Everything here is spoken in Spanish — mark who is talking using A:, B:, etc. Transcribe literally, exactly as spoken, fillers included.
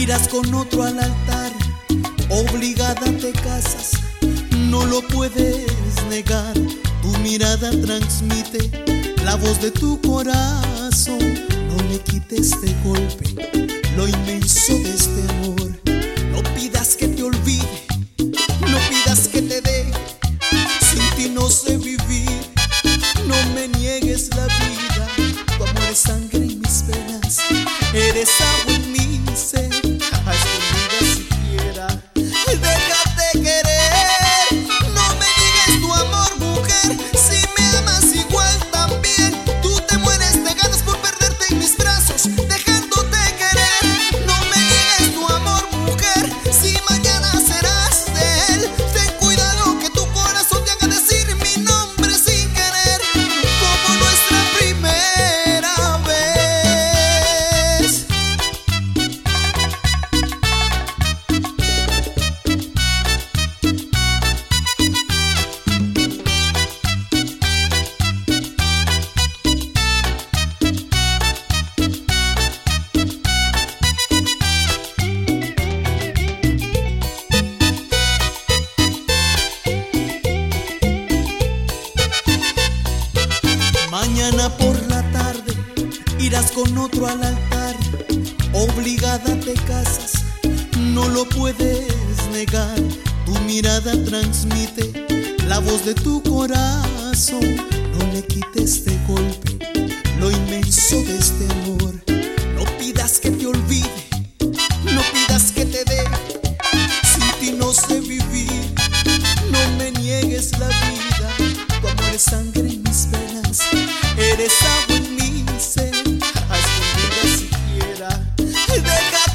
A: irás con otro al altar, obligada te casas, no lo puedes negar. Tu mirada transmite la voz de tu corazón. No le quites de golpe lo inmenso de este amor. No pidas que te olvide, no pidas que te dé. Sin ti no sé vivir, no me niegues la vida. Tu amor es sangre en mis venas, eres agua en mi ser. A escondidas siquiera, déjate querer. No me niegues tu amor, mujer. Si me amas igual también, tú te mueres de ganas por perderte en mis brazos, dejándote querer. No me niegues tu amor, mujer. Si mañana serás de él, ten cuidado que tu corazón te haga decir mi nombre sin querer, como nuestra primera vez. Mañana por la tarde irás con otro al altar, obligada te casas, no lo puedes negar. Tu mirada transmite la voz de tu corazón. No le quites de golpe lo inmenso de este amor. No pidas que te olvide, no pidas que te dé. Sin ti no sé vivir, no me niegues la vida. Tu amor es sangre en mis venas, eres agua en mi ser. A escondidas siquiera, déjate